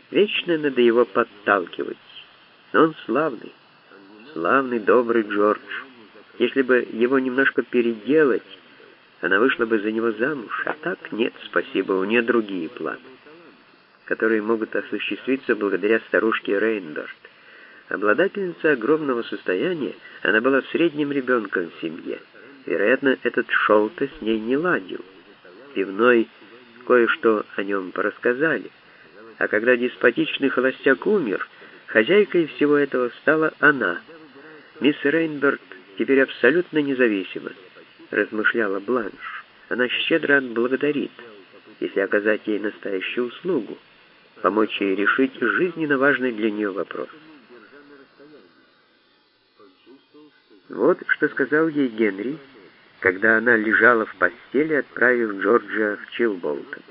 Вечно надо его подталкивать. Но он славный, славный, добрый Джордж. Если бы его немножко переделать, она вышла бы за него замуж. А так нет, спасибо, у нее другие планы, которые могут осуществиться благодаря старушке Рейнберт. Обладательница огромного состояния, она была средним ребенком в семье. Вероятно, этот Шолте с ней не ладил. Пивной кое-что о нем порассказали. А когда деспотичный холостяк умер, хозяйкой всего этого стала она. Мисс Рейнберт теперь абсолютно независима, размышляла Бланш. Она щедро отблагодарит, если оказать ей настоящую услугу, помочь ей решить жизненно важный для нее вопрос. Вот что сказал ей Генри, когда она лежала в постели, отправив Джорджа в Чилболтон.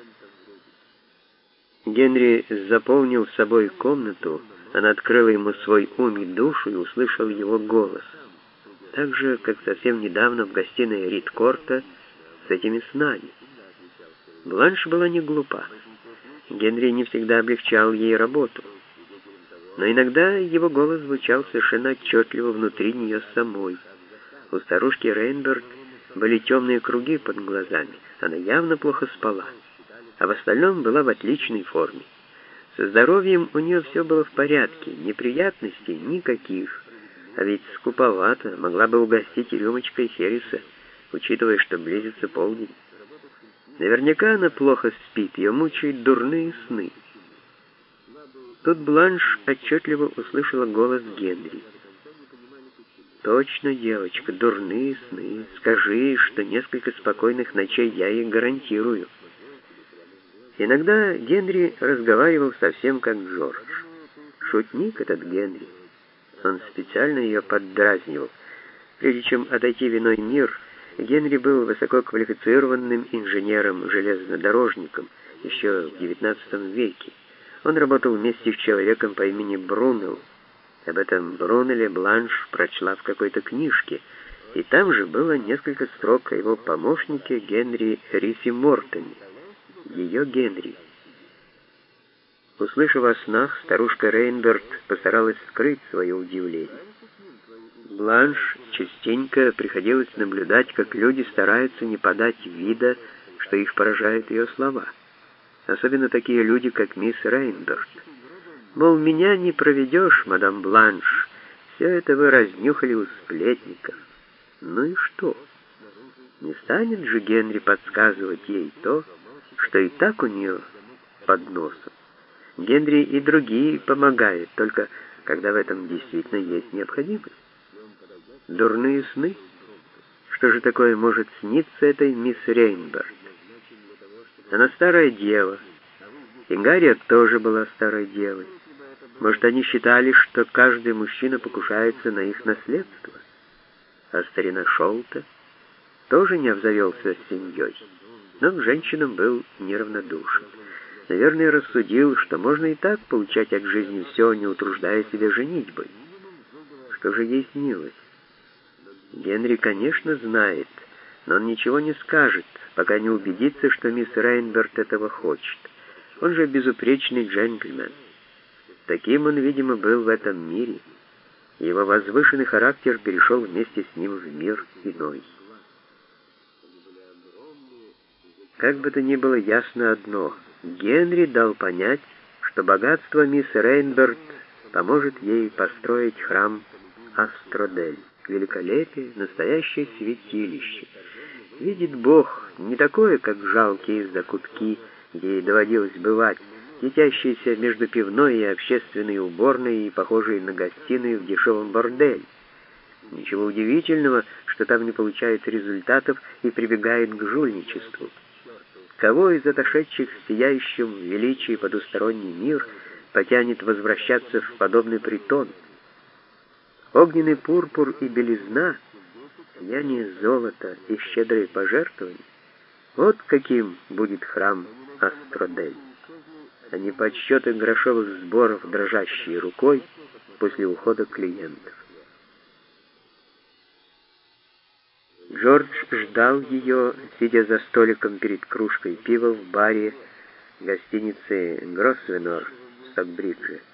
Генри заполнил собой комнату, она открыла ему свой ум и душу и услышал его голос. Так же, как совсем недавно в гостиной Рид-Корта с этими снами. Бланш была не глупа. Генри не всегда облегчал ей работу. Но иногда его голос звучал совершенно отчетливо внутри нее самой. У старушки Рейнберт были темные круги под глазами. Она явно плохо спала, а в остальном была в отличной форме. Со здоровьем у нее все было в порядке, неприятностей никаких. А ведь скуповато, могла бы угостить рюмочкой хереса, учитывая, что близится полдень. Наверняка она плохо спит, ее мучают дурные сны. Тут Бланш отчетливо услышала голос Генри. «Точно, девочка, дурные сны. Скажи ей, что несколько спокойных ночей я ей гарантирую». Иногда Генри разговаривал совсем как Джордж. Шутник этот Генри. Он специально ее поддразнивал. Прежде чем отойти в иной мир, Генри был высококвалифицированным инженером-железнодорожником еще в XIX веке. Он работал вместе с человеком по имени Брунелл. Об этом Брунелле Бланш прочла в какой-то книжке, и там же было несколько строк о его помощнике Генри Риси Мортоне, ее Генри. Услышав о снах, старушка Рейнберт постаралась скрыть свое удивление. Бланш частенько приходилось наблюдать, как люди стараются не подать вида, что их поражают ее слова. Особенно такие люди, как мисс Рейнберт. Мол, меня не проведешь, мадам Бланш, все это вы разнюхали у сплетников. Ну и что? Не станет же Генри подсказывать ей то, что и так у нее под носом. Генри и другие помогают, только когда в этом действительно есть необходимость. Дурные сны? Что же такое может сниться этой мисс Рейнберт? Она старая дева, и Гарриет тоже была старой девой. Может, они считали, что каждый мужчина покушается на их наследство? А старина Шолте тоже не обзавелся семьей, но к женщинам был неравнодушен. Наверное, рассудил, что можно и так получать от жизни все, не утруждая себя женитьбой. Что же ей снилось? Генри, конечно, знает, но он ничего не скажет, пока не убедится, что мисс Рейнберт этого хочет. Он же безупречный джентльмен. Таким он, видимо, был в этом мире. Его возвышенный характер перешел вместе с ним в мир иной. Как бы то ни было, ясно одно. Генри дал понять, что богатство мисс Рейнберт поможет ей построить храм Астродель. Великолепие, настоящее святилище. Видит Бог, не такое, как жалкие закутки, где ей доводилось бывать, летящиеся между пивной и общественной уборной и похожие на гостиную в дешевом борделе. Ничего удивительного, что там не получает результатов и прибегает к жульничеству. Кого из отошедших в сияющем величии потусторонний мир потянет возвращаться в подобный притон? Огненный пурпур и белизна, сияние золота и щедрые пожертвования — вот каким будет храм Астродель, а не подсчеты грошовых сборов, дрожащей рукой после ухода клиентов. Джордж ждал ее, сидя за столиком перед кружкой пива в баре гостиницы Гросвенор Стокбридже.